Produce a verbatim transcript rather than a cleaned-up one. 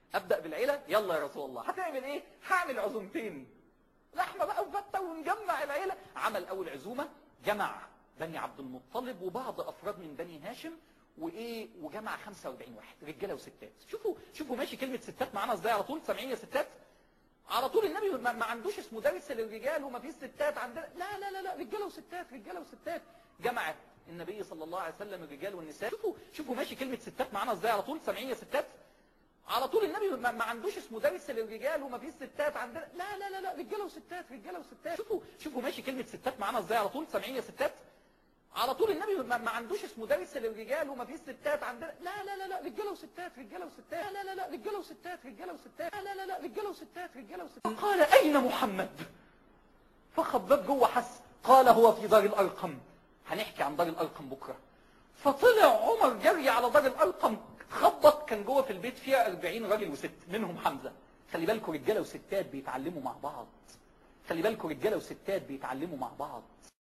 ابدا بالعيله. يلا يا رسول الله هتعمل ايه؟ هعمل عزومتين لحمه بقى وفته ونجمع العيله. عمل اول عزومه جمع بني عبد المطلب وبعض افراد من بني هاشم وايه، وجمع خمسة وأربعين واحد رجاله وستات. شوفوا شوفوا ماشي كلمه ستات معانا ازاي على طول. سامعين يا ستات؟ على طول النبي ما ما عندوش اسمه درس للرجال وما فيش ستات عندنا، لا لا لا لا رجاله وستات رجاله وستات. جمع النبي صلى الله عليه وسلم الرجال والنساء. شوفوا شوفوا ماشي كلمه ستات معانا ازاي على طول. سامعين يا ستات؟ على طول النبي ما ما عندوش اسمه درس للرجال وما فيش ستات عندنا، لا لا لا لا رجاله وستات رجاله وستات. شوفوا شوفوا ماشي كلمه ستات معانا ازاي على طول. سامعين يا ستات؟ على طول النبي ما ما عندوش اسمه درس للرجال وما فيش ستات عندنا، لا لا لا لا رجاله وستات رجاله وستات. لا لا لا رجاله وستات رجاله وستات. لا لا لا رجاله وستات رجاله وستات. قال اين محمد؟ فخبط جوه حس. قال هو في دار الارقم. هنحكي عن دار الارقم بكره. فطلع عمر جري على دار الارقم، خبط، كان جوه في البيت فيها أربعين راجل وست منهم حمزه. خلي بالكم رجاله وستات بيتعلموا مع بعض. خلي بالكم رجاله وستات بيتعلموا مع بعض.